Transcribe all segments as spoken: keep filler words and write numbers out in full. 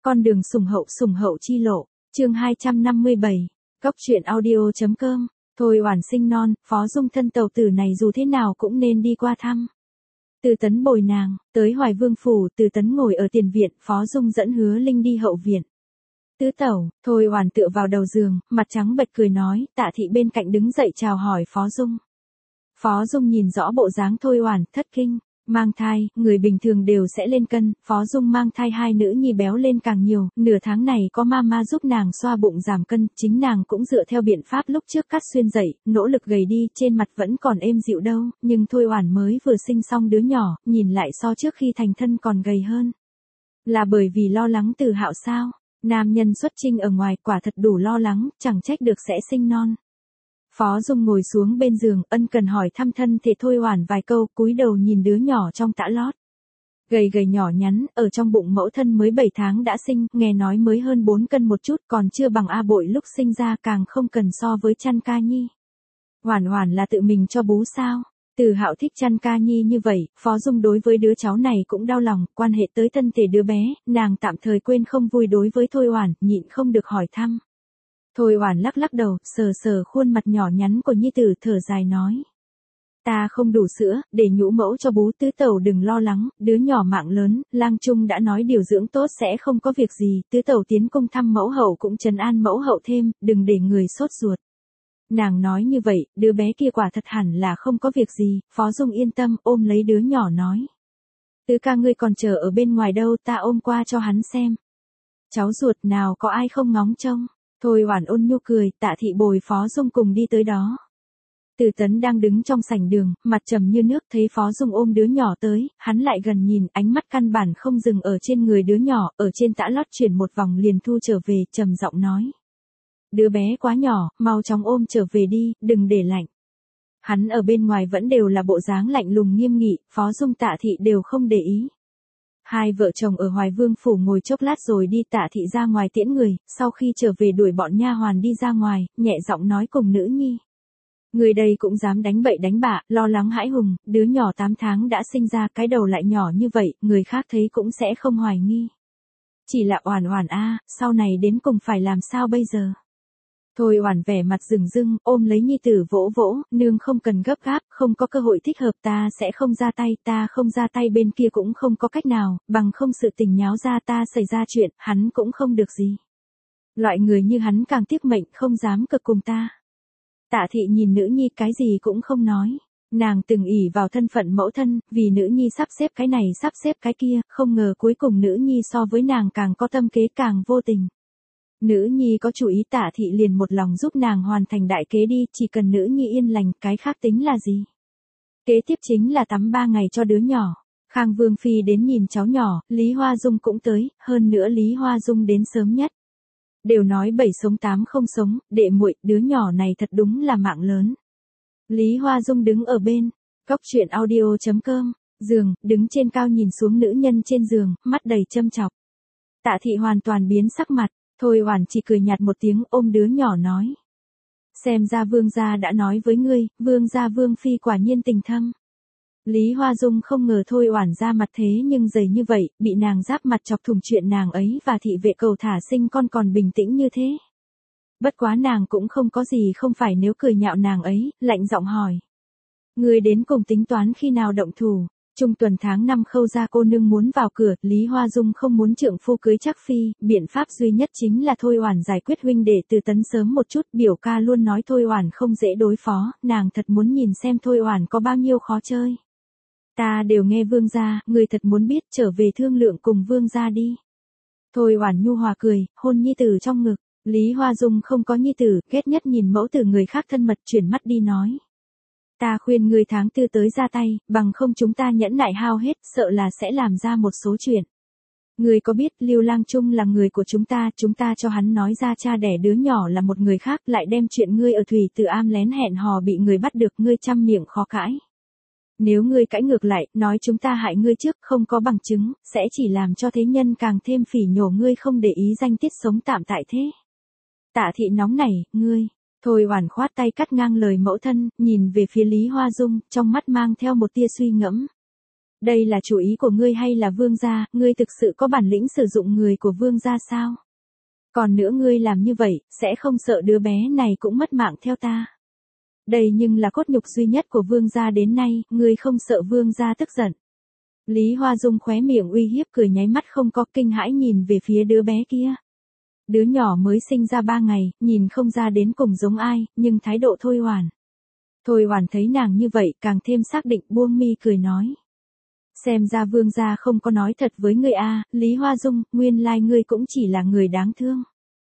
Con đường sủng hậu sủng hậu chi lộ, chương hai trăm năm mươi bảy, Cốc truyện audio.com, Thôi Oản sinh non, Phó Dung thân tàu tử này dù thế nào cũng nên đi qua thăm. Từ Tấn bồi nàng, tới Hoài Vương phủ, Từ Tấn ngồi ở tiền viện, Phó Dung dẫn Hứa Linh đi hậu viện. Tứ tẩu, Thôi Oản tựa vào đầu giường, mặt trắng bệch cười nói, Tạ thị bên cạnh đứng dậy chào hỏi Phó Dung. Phó Dung nhìn rõ bộ dáng Thôi Oản, thất kinh. Mang thai, người bình thường đều sẽ lên cân, Phó Dung mang thai hai nữ nhi béo lên càng nhiều, nửa tháng này có mama giúp nàng xoa bụng giảm cân, chính nàng cũng dựa theo biện pháp lúc trước cắt xuyên dậy, nỗ lực gầy đi, trên mặt vẫn còn êm dịu đâu, nhưng Thôi Oản mới vừa sinh xong đứa nhỏ, nhìn lại so trước khi thành thân còn gầy hơn. Là bởi vì lo lắng Từ Hạo sao? Nam nhân xuất trinh ở ngoài quả thật đủ lo lắng, chẳng trách được sẽ sinh non. Phó Dung ngồi xuống bên giường, ân cần hỏi thăm thân thể Thôi Oản vài câu, cúi đầu nhìn đứa nhỏ trong tã lót. Gầy gầy nhỏ nhắn, ở trong bụng mẫu thân mới bảy tháng đã sinh, nghe nói mới hơn bốn cân một chút, còn chưa bằng A Bội lúc sinh ra, càng không cần so với chăn ca nhi. Oản Oản là tự mình cho bú sao? Từ Hạo thích chăn ca nhi như vậy, Phó Dung đối với đứa cháu này cũng đau lòng, quan hệ tới thân thể đứa bé, nàng tạm thời quên không vui đối với Thôi Oản, nhịn không được hỏi thăm. Thôi Oản lắc lắc đầu, sờ sờ khuôn mặt nhỏ nhắn của nhi tử, thở dài nói. Ta không đủ sữa, để nhũ mẫu cho bú. Tứ tẩu đừng lo lắng, đứa nhỏ mạng lớn, Lang Trung đã nói điều dưỡng tốt sẽ không có việc gì, tứ tẩu tiến cung thăm mẫu hậu cũng trấn an mẫu hậu thêm, đừng để người sốt ruột. Nàng nói như vậy, đứa bé kia quả thật hẳn là không có việc gì, Phó Dung yên tâm, ôm lấy đứa nhỏ nói. Tứ ca ngươi còn chờ ở bên ngoài đâu, ta ôm qua cho hắn xem. Cháu ruột nào có ai không ngóng trông. Thôi Oản ôn nhu cười, Tạ thị bồi Phó Dung cùng đi tới đó. Từ Tấn đang đứng trong sảnh đường, mặt trầm như nước, thấy Phó Dung ôm đứa nhỏ tới, hắn lại gần nhìn, ánh mắt căn bản không dừng ở trên người đứa nhỏ, ở trên tã lót chuyển một vòng liền thu trở về, trầm giọng nói. Đứa bé quá nhỏ, mau chóng ôm trở về đi, đừng để lạnh. Hắn ở bên ngoài vẫn đều là bộ dáng lạnh lùng nghiêm nghị, Phó Dung Tạ thị đều không để ý. Hai vợ chồng ở Hoài Vương phủ ngồi chốc lát rồi đi, Tạ thị ra ngoài tiễn người, sau khi trở về đuổi bọn nha hoàn đi ra ngoài, nhẹ giọng nói cùng nữ nhi. Người đây cũng dám đánh bậy đánh bạ, lo lắng hãi hùng, đứa nhỏ tám tháng đã sinh ra, cái đầu lại nhỏ như vậy, người khác thấy cũng sẽ không hoài nghi. Chỉ là Oản Oản a, sau này đến cùng phải làm sao bây giờ? Thôi Oản vẻ mặt rừng rưng, ôm lấy nhi tử vỗ vỗ, nương không cần gấp gáp, không có cơ hội thích hợp, ta sẽ không ra tay, ta không ra tay bên kia cũng không có cách nào, bằng không sự tình nháo ra ta xảy ra chuyện, hắn cũng không được gì. Loại người như hắn càng tiếc mệnh, không dám cực cùng ta. Tạ thị nhìn nữ nhi cái gì cũng không nói. Nàng từng ỷ vào thân phận mẫu thân, vì nữ nhi sắp xếp cái này sắp xếp cái kia, không ngờ cuối cùng nữ nhi so với nàng càng có tâm kế càng vô tình. Nữ nhi có chủ ý, Tạ thị liền một lòng giúp nàng hoàn thành đại kế đi, chỉ cần nữ nhi yên lành, cái khác tính là gì. Kế tiếp chính là tắm ba ngày cho đứa nhỏ. Khang Vương phi đến nhìn cháu nhỏ, Lý Hoa Dung cũng tới, hơn nữa Lý Hoa Dung đến sớm nhất. Đều nói bảy sống tám không sống, đệ muội, đứa nhỏ này thật đúng là mạng lớn. Lý Hoa Dung đứng ở bên, Cốc truyện audio.com, giường, đứng trên cao nhìn xuống nữ nhân trên giường, mắt đầy châm chọc. Tạ thị hoàn toàn biến sắc mặt. Thôi Oản chỉ cười nhạt một tiếng, ôm đứa nhỏ nói. Xem ra vương gia đã nói với ngươi, vương gia vương phi quả nhiên tình thâm. Lý Hoa Dung không ngờ Thôi Oản ra mặt thế nhưng dày như vậy, bị nàng giáp mặt chọc thủng chuyện nàng ấy và thị vệ cầu thả sinh con còn bình tĩnh như thế. Bất quá nàng cũng không có gì không phải nếu cười nhạo nàng ấy, lạnh giọng hỏi. Ngươi đến cùng tính toán khi nào động thủ? Trung tuần tháng năm Khâu gia cô nương muốn vào cửa, Lý Hoa Dung không muốn trượng phu cưới chắc phi, biện pháp duy nhất chính là Thôi Oản giải quyết huynh đệ Từ Tấn sớm một chút, biểu ca luôn nói Thôi Oản không dễ đối phó, nàng thật muốn nhìn xem Thôi Oản có bao nhiêu khó chơi. Ta đều nghe vương gia, người thật muốn biết, trở về thương lượng cùng vương gia đi. Thôi Oản nhu hòa cười, hôn nhi tử trong ngực, Lý Hoa Dung không có nhi tử, ghét nhất nhìn mẫu tử người khác thân mật, chuyển mắt đi nói. Ta khuyên ngươi tháng tư tới ra tay, bằng không chúng ta nhẫn nại hao hết, sợ là sẽ làm ra một số chuyện. Ngươi có biết Lưu Lang Trung là người của chúng ta, chúng ta cho hắn nói ra cha đẻ đứa nhỏ là một người khác, lại đem chuyện ngươi ở Thủy Từ Am lén hẹn hò bị người bắt được, ngươi trăm miệng khó cãi. Nếu ngươi cãi ngược lại, nói chúng ta hại ngươi trước, không có bằng chứng, sẽ chỉ làm cho thế nhân càng thêm phỉ nhổ ngươi, không để ý danh tiết sống tạm tại thế. Tạ thị nóng nảy, ngươi. Thôi Oản khoát tay cắt ngang lời mẫu thân, nhìn về phía Lý Hoa Dung, trong mắt mang theo một tia suy ngẫm. Đây là chủ ý của ngươi hay là vương gia, ngươi thực sự có bản lĩnh sử dụng người của vương gia sao? Còn nữa ngươi làm như vậy, sẽ không sợ đứa bé này cũng mất mạng theo ta. Đây nhưng là cốt nhục duy nhất của vương gia đến nay, ngươi không sợ vương gia tức giận. Lý Hoa Dung khóe miệng uy hiếp cười nháy mắt không có kinh hãi nhìn về phía đứa bé kia. Đứa nhỏ mới sinh ra ba ngày, nhìn không ra đến cùng giống ai, nhưng thái độ Thôi Hoàn. Thôi Hoàn thấy nàng như vậy càng thêm xác định buông mi cười nói. Xem ra vương gia không có nói thật với ngươi a, Lý Hoa Dung, nguyên lai ngươi cũng chỉ là người đáng thương.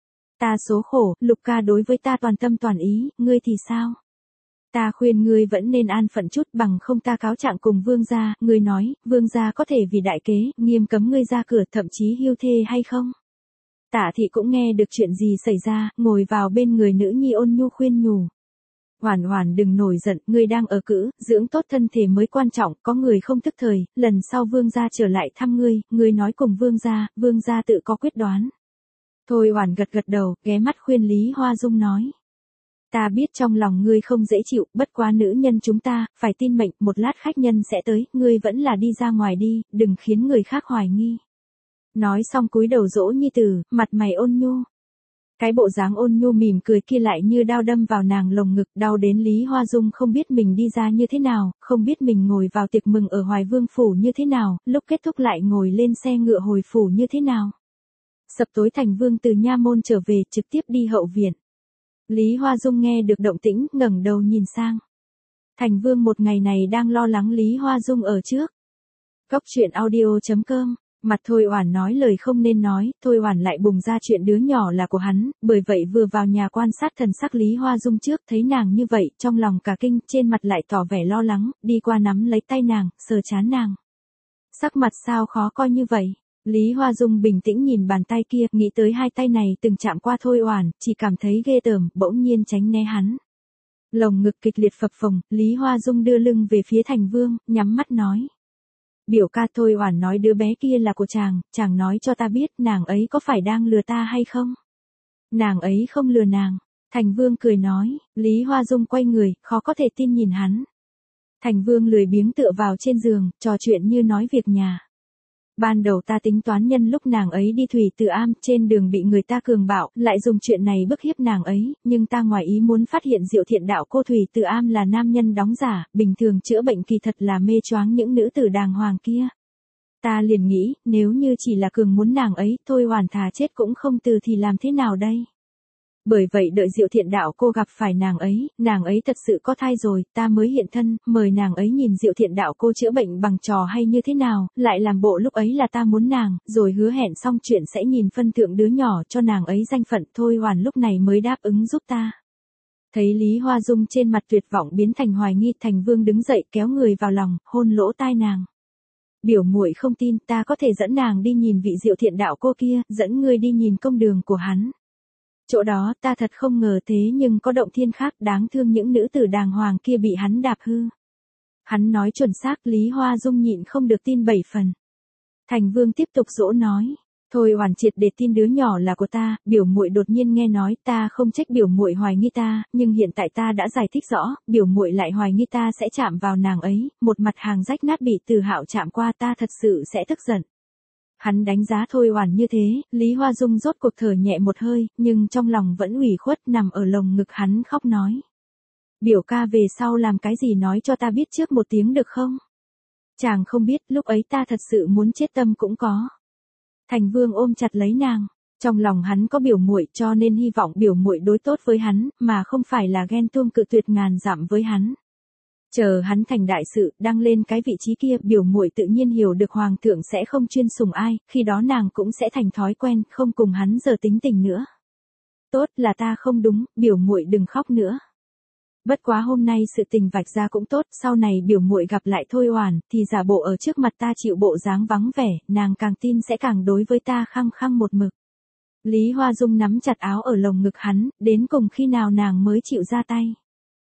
Ta số khổ, Lục ca đối với ta toàn tâm toàn ý, ngươi thì sao? Ta khuyên ngươi vẫn nên an phận chút bằng không ta cáo trạng cùng vương gia, ngươi nói, vương gia có thể vì đại kế, nghiêm cấm ngươi ra cửa thậm chí hiêu thê hay không? Tạ thị cũng nghe được chuyện gì xảy ra, ngồi vào bên người nữ nhi ôn nhu khuyên nhủ. Hoàn Hoàn đừng nổi giận, ngươi đang ở cữ, dưỡng tốt thân thể mới quan trọng, có người không thức thời, lần sau vương gia trở lại thăm ngươi, ngươi nói cùng vương gia, vương gia tự có quyết đoán. Thôi Hoàn gật gật đầu, ghé mắt khuyên Lý Hoa Dung nói. Ta biết trong lòng ngươi không dễ chịu, bất quá nữ nhân chúng ta, phải tin mệnh, một lát khách nhân sẽ tới, ngươi vẫn là đi ra ngoài đi, đừng khiến người khác hoài nghi. Nói xong cúi đầu dỗ nhi tử, mặt mày ôn nhu. Cái bộ dáng ôn nhu mỉm cười kia lại như đao đâm vào nàng lồng ngực, đau đến Lý Hoa Dung không biết mình đi ra như thế nào, không biết mình ngồi vào tiệc mừng ở Hoài Vương phủ như thế nào, lúc kết thúc lại ngồi lên xe ngựa hồi phủ như thế nào. Sập tối Thành Vương từ nha môn trở về trực tiếp đi hậu viện. Lý Hoa Dung nghe được động tĩnh, ngẩng đầu nhìn sang. Thành Vương một ngày này đang lo lắng Lý Hoa Dung ở trước. Cốc truyện audio chấm com. Mặt Thôi Oản nói lời không nên nói, Thôi Oản lại bùng ra chuyện đứa nhỏ là của hắn, bởi vậy vừa vào nhà quan sát thần sắc Lý Hoa Dung trước, thấy nàng như vậy, trong lòng cả kinh, trên mặt lại tỏ vẻ lo lắng, đi qua nắm lấy tay nàng, sờ trán nàng. Sắc mặt sao khó coi như vậy? Lý Hoa Dung bình tĩnh nhìn bàn tay kia, nghĩ tới hai tay này từng chạm qua Thôi Oản, chỉ cảm thấy ghê tởm, bỗng nhiên tránh né hắn. Lồng ngực kịch liệt phập phồng, Lý Hoa Dung đưa lưng về phía Thành Vương, nhắm mắt nói. Biểu ca Thôi Oản nói đứa bé kia là của chàng, chàng nói cho ta biết nàng ấy có phải đang lừa ta hay không? Nàng ấy không lừa nàng. Thành Vương cười nói, Lý Hoa Dung quay người, khó có thể tin nhìn hắn. Thành Vương lười biếng tựa vào trên giường, trò chuyện như nói việc nhà. Ban đầu ta tính toán nhân lúc nàng ấy đi Thủy Từ Am, trên đường bị người ta cường bạo, lại dùng chuyện này bức hiếp nàng ấy, nhưng ta ngoài ý muốn phát hiện Diệu Thiện đạo cô Thủy Từ Am là nam nhân đóng giả, bình thường chữa bệnh kỳ thật là mê choáng những nữ tử đàng hoàng kia. Ta liền nghĩ, nếu như chỉ là cường muốn nàng ấy, Thôi Hoàn thà chết cũng không từ thì làm thế nào đây? Bởi vậy đợi Diệu Thiện đạo cô gặp phải nàng ấy, nàng ấy thật sự có thai rồi, ta mới hiện thân, mời nàng ấy nhìn Diệu Thiện đạo cô chữa bệnh bằng trò hay như thế nào, lại làm bộ lúc ấy là ta muốn nàng, rồi hứa hẹn xong chuyện sẽ nhìn phân thượng đứa nhỏ cho nàng ấy danh phận. Thôi Hoàn lúc này mới đáp ứng giúp ta. Thấy Lý Hoa Dung trên mặt tuyệt vọng biến thành hoài nghi, Thành Vương đứng dậy kéo người vào lòng, hôn lỗ tai nàng. Biểu muội không tin, ta có thể dẫn nàng đi nhìn vị Diệu Thiện đạo cô kia, dẫn ngươi đi nhìn công đường của hắn. Chỗ đó ta thật không ngờ thế nhưng có động thiên khác, đáng thương những nữ tử đàng hoàng kia bị hắn đạp hư. Hắn nói chuẩn xác, Lý Hoa Dung nhịn không được tin bảy phần. Thành Vương tiếp tục dỗ nói, thôi Hoàn triệt để tin đứa nhỏ là của ta, biểu muội đột nhiên nghe nói, ta không trách biểu muội hoài nghi ta, nhưng hiện tại ta đã giải thích rõ, biểu muội lại hoài nghi ta sẽ chạm vào nàng ấy, một mặt hàng rách nát bị Từ Hạo chạm qua, ta thật sự sẽ tức giận. Hắn đánh giá Thôi Oản như thế, Lý Hoa Dung rốt cuộc thở nhẹ một hơi, nhưng trong lòng vẫn ủy khuất, nằm ở lồng ngực hắn khóc nói. Biểu ca về sau làm cái gì nói cho ta biết trước một tiếng được không? Chàng không biết, lúc ấy ta thật sự muốn chết tâm cũng có. Thành Vương ôm chặt lấy nàng, trong lòng hắn có biểu muội cho nên hy vọng biểu muội đối tốt với hắn, mà không phải là ghen tuông cự tuyệt ngàn dặm với hắn. Chờ hắn thành đại sự, đăng lên cái vị trí kia, biểu muội tự nhiên hiểu được hoàng thượng sẽ không chuyên sủng ai, khi đó nàng cũng sẽ thành thói quen, không cùng hắn giờ tính tình nữa. Tốt là ta không đúng, biểu muội đừng khóc nữa. Bất quá hôm nay sự tình vạch ra cũng tốt, sau này biểu muội gặp lại Thôi Oản, thì giả bộ ở trước mặt ta chịu bộ dáng vắng vẻ, nàng càng tin sẽ càng đối với ta khăng khăng một mực. Lý Hoa Dung nắm chặt áo ở lồng ngực hắn, đến cùng khi nào nàng mới chịu ra tay.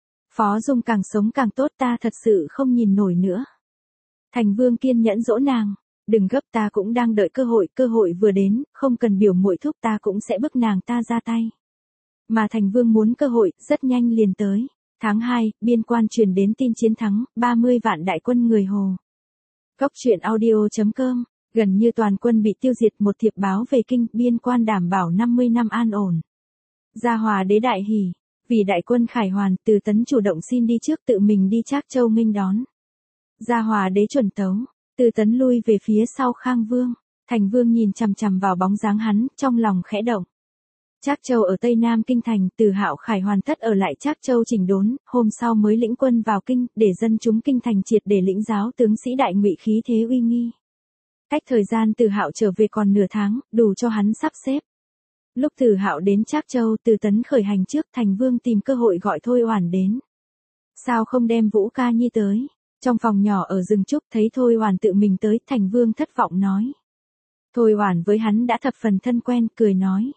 Phó Dung càng sống càng tốt, ta thật sự không nhìn nổi nữa. Thành Vương kiên nhẫn dỗ nàng, đừng gấp, ta cũng đang đợi cơ hội, cơ hội vừa đến, không cần biểu muội thúc ta cũng sẽ bức nàng ta ra tay. Mà Thành Vương muốn cơ hội, rất nhanh liền tới. Tháng hai, biên quan truyền đến tin chiến thắng, ba mươi vạn đại quân người Hồ. Cốc truyện audio chấm com, gần như toàn quân bị tiêu diệt, một thiệp báo về kinh, biên quan đảm bảo năm mươi năm an ổn. Gia Hòa đế đại hỉ, vì đại quân khải hoàn, Từ Tấn chủ động xin đi trước tự mình đi Trác Châu nghênh đón. Gia Hòa đế chuẩn tấu, Từ Tấn lui về phía sau Khang Vương, Thành Vương nhìn chằm chằm vào bóng dáng hắn, trong lòng khẽ động. Trác Châu ở Tây Nam kinh thành, Từ Hạo khải hoàn tất ở lại Trác Châu chỉnh đốn, hôm sau mới lĩnh quân vào kinh, để dân chúng kinh thành triệt để lĩnh giáo tướng sĩ đại ngụy khí thế uy nghi. Cách thời gian Từ Hạo trở về còn nửa tháng, đủ cho hắn sắp xếp. Lúc Từ Hạo đến Trác Châu, Từ Tấn khởi hành trước, Thành Vương tìm cơ hội gọi Thôi Oản đến. Sao không đem Vũ Ca Nhi tới? Trong phòng nhỏ ở rừng trúc thấy Thôi Oản tự mình tới, Thành Vương thất vọng nói. Thôi Oản với hắn đã thập phần thân quen, cười nói.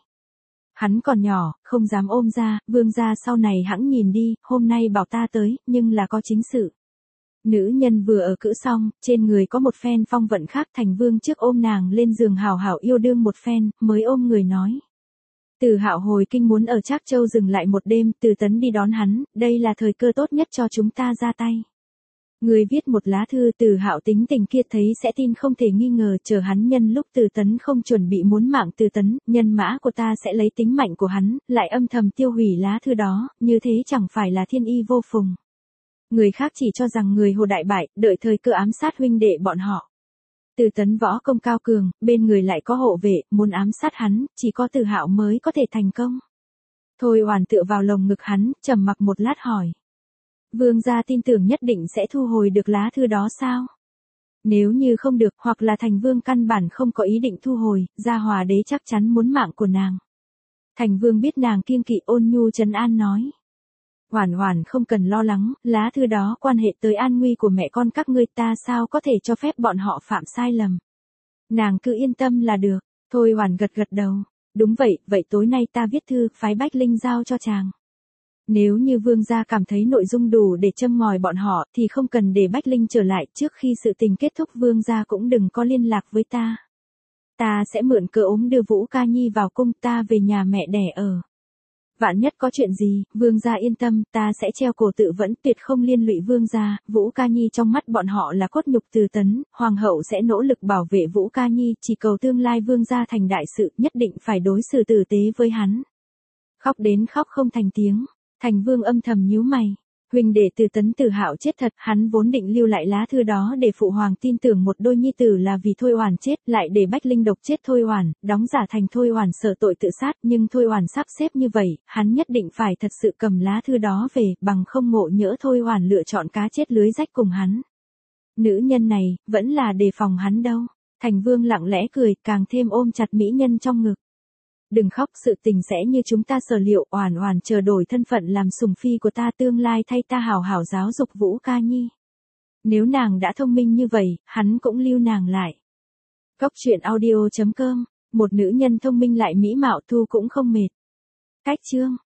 Hắn còn nhỏ, không dám ôm ra, Vương gia sau này hẵng nhìn đi, hôm nay bảo ta tới, nhưng là có chính sự. Nữ nhân vừa ở cữ xong, trên người có một phen phong vận khác, Thành Vương trước ôm nàng lên giường hào hảo yêu đương một phen, mới ôm người nói. Từ Hạo hồi kinh muốn ở Trác Châu dừng lại một đêm, Từ Tấn đi đón hắn, đây là thời cơ tốt nhất cho chúng ta ra tay. Người viết một lá thư, Từ Hạo tính tình kia thấy sẽ tin không thể nghi ngờ, chờ hắn nhân lúc Từ Tấn không chuẩn bị muốn mạng Từ Tấn, nhân mã của ta sẽ lấy tính mạnh của hắn, lại âm thầm tiêu hủy lá thư đó, như thế chẳng phải là thiên y vô phùng. Người khác chỉ cho rằng người Hồ đại bại, đợi thời cơ ám sát huynh đệ bọn họ. Từ Tấn võ công cao cường, bên người lại có hộ vệ, muốn ám sát hắn, chỉ có Từ Hạo mới có thể thành công. Thôi Oản tựa vào lồng ngực hắn, trầm mặc một lát hỏi. Vương gia tin tưởng nhất định sẽ thu hồi được lá thư đó sao? Nếu như không được, hoặc là Thành Vương căn bản không có ý định thu hồi, Gia Hòa đế chắc chắn muốn mạng của nàng. Thành Vương biết nàng kiêng kỵ, ôn nhu trấn an nói. Oản Oản không cần lo lắng, lá thư đó quan hệ tới an nguy của mẹ con các ngươi, ta sao có thể cho phép bọn họ phạm sai lầm. Nàng cứ yên tâm là được. Thôi Oản gật gật đầu. Đúng vậy, vậy tối nay ta viết thư, phái Bách Linh giao cho chàng. Nếu như Vương gia cảm thấy nội dung đủ để châm ngòi bọn họ, thì không cần để Bách Linh trở lại, trước khi sự tình kết thúc Vương gia cũng đừng có liên lạc với ta. Ta sẽ mượn cớ ốm đưa Vũ Ca Nhi vào cung, ta về nhà mẹ đẻ ở. Vạn nhất có chuyện gì, Vương gia yên tâm, ta sẽ treo cổ tự vẫn, tuyệt không liên lụy Vương gia. Vũ Ca Nhi trong mắt bọn họ là cốt nhục Từ Tấn, hoàng hậu sẽ nỗ lực bảo vệ Vũ Ca Nhi, chỉ cầu tương lai Vương gia thành đại sự, nhất định phải đối xử tử tế với hắn. Khóc đến khóc không thành tiếng. Thành Vương âm thầm nhíu mày. Huynh đệ Từ Tấn Từ Hạo chết thật, hắn vốn định lưu lại lá thư đó để phụ hoàng tin tưởng một đôi nhi tử là vì Thôi Oản chết, lại để Bách Linh độc chết Thôi Oản, đóng giả thành Thôi Oản sợ tội tự sát, nhưng Thôi Oản sắp xếp như vậy, hắn nhất định phải thật sự cầm lá thư đó về, bằng không ngộ nhỡ Thôi Oản lựa chọn cá chết lưới rách cùng hắn. Nữ nhân này, vẫn là đề phòng hắn đâu. Thành Vương lặng lẽ cười, càng thêm ôm chặt mỹ nhân trong ngực. Đừng khóc, sự tình sẽ như chúng ta sở liệu, Oản Oản chờ đổi thân phận làm sủng phi của ta, tương lai thay ta hảo hảo giáo dục Vũ Ca Nhi. Nếu nàng đã thông minh như vậy, hắn cũng lưu nàng lại. Cốc truyện audio chấm com, một nữ nhân thông minh lại mỹ mạo, thu cũng không mệt. Cách chương